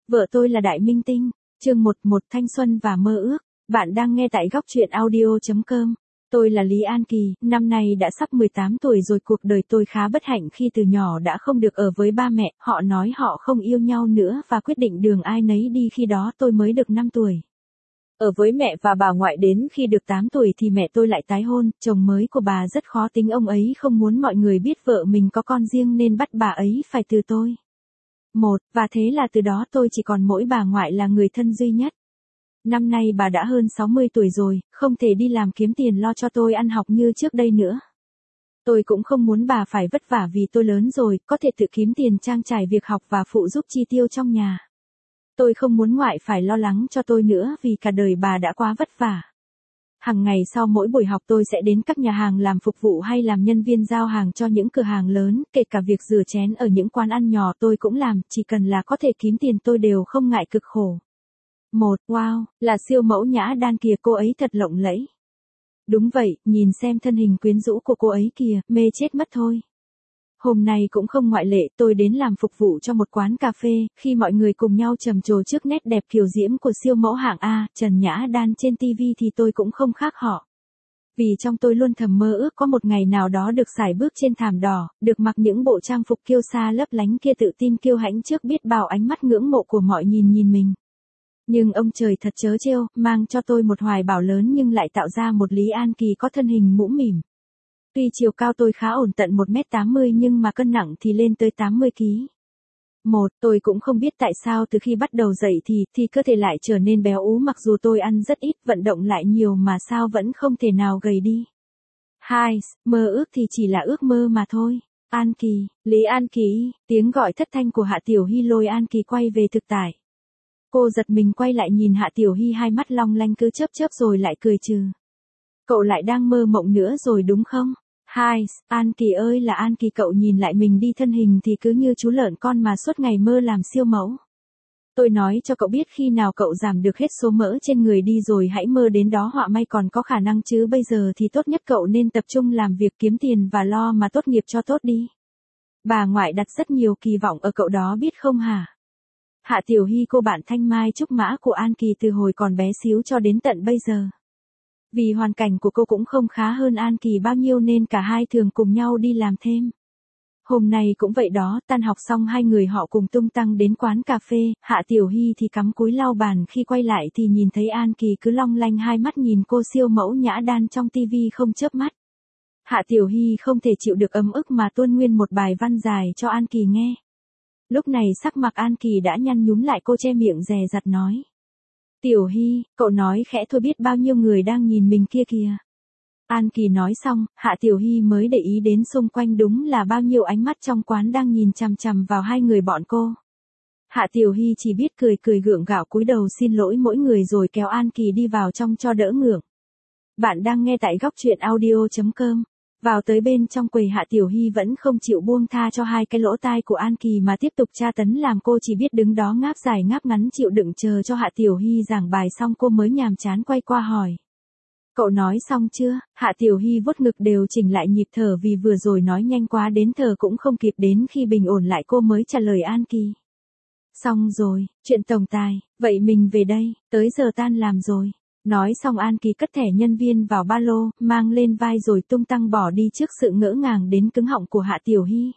Vợ tôi là đại minh tinh. Chương 11 Thanh xuân và mơ ước. Bạn đang nghe tại góc truyện audio.com. Tôi là Lý An Kỳ, năm nay đã sắp 18 tuổi rồi. Cuộc đời tôi khá bất hạnh khi từ nhỏ đã không được ở với ba mẹ. Họ nói họ không yêu nhau nữa và quyết định đường ai nấy đi. Khi đó tôi mới được 5 tuổi. Ở với mẹ và bà ngoại đến khi được 8 tuổi thì mẹ tôi lại tái hôn. Chồng mới của bà rất khó tính, ông ấy không muốn mọi người biết vợ mình có con riêng nên bắt bà ấy phải từ tôi. Và thế là từ đó tôi chỉ còn mỗi bà ngoại là người thân duy nhất. Năm nay bà đã hơn 60 tuổi rồi, không thể đi làm kiếm tiền lo cho tôi ăn học như trước đây nữa. Tôi cũng không muốn bà phải vất vả vì tôi lớn rồi, có thể tự kiếm tiền trang trải việc học và phụ giúp chi tiêu trong nhà. Tôi không muốn ngoại phải lo lắng cho tôi nữa vì cả đời bà đã quá vất vả. Hàng ngày sau mỗi buổi học tôi sẽ đến các nhà hàng làm phục vụ hay làm nhân viên giao hàng cho những cửa hàng lớn, kể cả việc rửa chén ở những quán ăn nhỏ tôi cũng làm, chỉ cần là có thể kiếm tiền tôi đều không ngại cực khổ. Wow, là siêu mẫu Nhã Đan kìa, cô ấy thật lộng lẫy. Đúng vậy, nhìn xem thân hình quyến rũ của cô ấy kìa, mê chết mất thôi. Hôm nay cũng không ngoại lệ, tôi đến làm phục vụ cho một quán cà phê, khi mọi người cùng nhau trầm trồ trước nét đẹp kiều diễm của siêu mẫu hạng A, Trần Nhã Đan trên TV thì tôi cũng không khác họ. Vì trong tôi luôn thầm mơ ước có một ngày nào đó được sải bước trên thảm đỏ, được mặc những bộ trang phục kiêu sa lấp lánh kia, tự tin kiêu hãnh trước biết bao ánh mắt ngưỡng mộ của mọi nhìn mình. Nhưng ông trời thật trớ trêu, mang cho tôi một hoài bão lớn nhưng lại tạo ra một Lý An Kỳ có thân hình mũm mỉm. Tuy chiều cao tôi khá ổn tận 1m80 nhưng mà cân nặng thì lên tới 80kg. Tôi cũng không biết tại sao từ khi bắt đầu dậy thì cơ thể lại trở nên béo ú, mặc dù tôi ăn rất ít, vận động lại nhiều mà sao vẫn không thể nào gầy đi. 2. Mơ ước thì chỉ là ước mơ mà thôi. An Kỳ, Lý An Kỳ, tiếng gọi thất thanh của Hạ Tiểu Hy lôi An Kỳ quay về thực tại. Cô giật mình quay lại nhìn Hạ Tiểu Hy, hai mắt long lanh cứ chớp rồi lại cười trừ. Cậu lại đang mơ mộng nữa rồi đúng không? 2. An Kỳ ơi là An Kỳ, cậu nhìn lại mình đi, thân hình thì cứ như chú lợn con mà suốt ngày mơ làm siêu mẫu. Tôi nói cho cậu biết, khi nào cậu giảm được hết số mỡ trên người đi rồi hãy mơ đến đó, họa may còn có khả năng, chứ bây giờ thì tốt nhất cậu nên tập trung làm việc kiếm tiền và lo mà tốt nghiệp cho tốt đi. Bà ngoại đặt rất nhiều kỳ vọng ở cậu đó biết không hả? Hạ Tiểu Hy, cô bạn thanh mai trúc mã của An Kỳ từ hồi còn bé xíu cho đến tận bây giờ. Vì hoàn cảnh của cô cũng không khá hơn An Kỳ bao nhiêu nên cả hai thường cùng nhau đi làm thêm. Hôm nay cũng vậy đó, tan học xong hai người họ cùng tung tăng đến quán cà phê, Hạ Tiểu Hy thì cắm cúi lau bàn, khi quay lại thì nhìn thấy An Kỳ cứ long lanh hai mắt nhìn cô siêu mẫu Nhã Đan trong tivi không chớp mắt. Hạ Tiểu Hy không thể chịu được ấm ức mà tuôn nguyên một bài văn dài cho An Kỳ nghe. Lúc này sắc mặt An Kỳ đã nhăn nhúm lại, cô che miệng dè dặt nói. Tiểu Hy, cậu nói khẽ thôi, biết bao nhiêu người đang nhìn mình kia kìa. An Kỳ nói xong, Hạ Tiểu Hy mới để ý đến xung quanh, đúng là bao nhiêu ánh mắt trong quán đang nhìn chằm chằm vào hai người bọn cô. Hạ Tiểu Hy chỉ biết cười gượng gạo cúi đầu xin lỗi mỗi người rồi kéo An Kỳ đi vào trong cho đỡ ngượng. Bạn đang nghe tại góc truyện audio.com. Vào tới bên trong quầy, Hạ Tiểu Hy vẫn không chịu buông tha cho hai cái lỗ tai của An Kỳ mà tiếp tục tra tấn, làm cô chỉ biết đứng đó ngáp dài ngáp ngắn chịu đựng chờ cho Hạ Tiểu Hy giảng bài xong cô mới nhàm chán quay qua hỏi. Cậu nói xong chưa? Hạ Tiểu Hy vuốt ngực đều chỉnh lại nhịp thở vì vừa rồi nói nhanh quá đến thở cũng không kịp, đến khi bình ổn lại cô mới trả lời An Kỳ. Xong rồi, chuyện tổng tài, vậy mình về đây, tới giờ tan làm rồi. Nói xong An Kỳ cất thẻ nhân viên vào ba lô, mang lên vai rồi tung tăng bỏ đi trước sự ngỡ ngàng đến cứng họng của Hạ Tiểu Hy.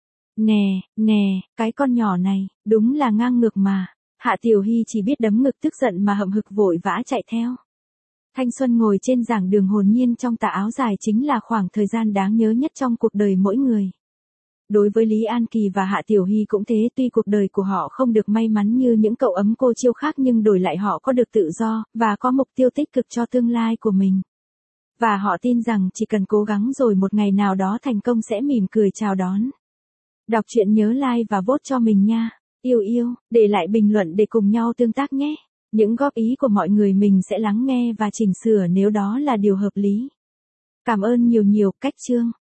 Nè, cái con nhỏ này, đúng là ngang ngược mà. Hạ Tiểu Hy chỉ biết đấm ngực tức giận mà hậm hực vội vã chạy theo. Thanh xuân ngồi trên giảng đường hồn nhiên trong tà áo dài chính là khoảng thời gian đáng nhớ nhất trong cuộc đời mỗi người. Đối với Lý An Kỳ và Hạ Tiểu Hy cũng thế, tuy cuộc đời của họ không được may mắn như những cậu ấm cô chiêu khác nhưng đổi lại họ có được tự do, và có mục tiêu tích cực cho tương lai của mình. Và họ tin rằng chỉ cần cố gắng rồi một ngày nào đó thành công sẽ mỉm cười chào đón. Đọc truyện nhớ like và vote cho mình nha. Yêu, để lại bình luận để cùng nhau tương tác nhé. Những góp ý của mọi người mình sẽ lắng nghe và chỉnh sửa nếu đó là điều hợp lý. Cảm ơn nhiều, cách chương.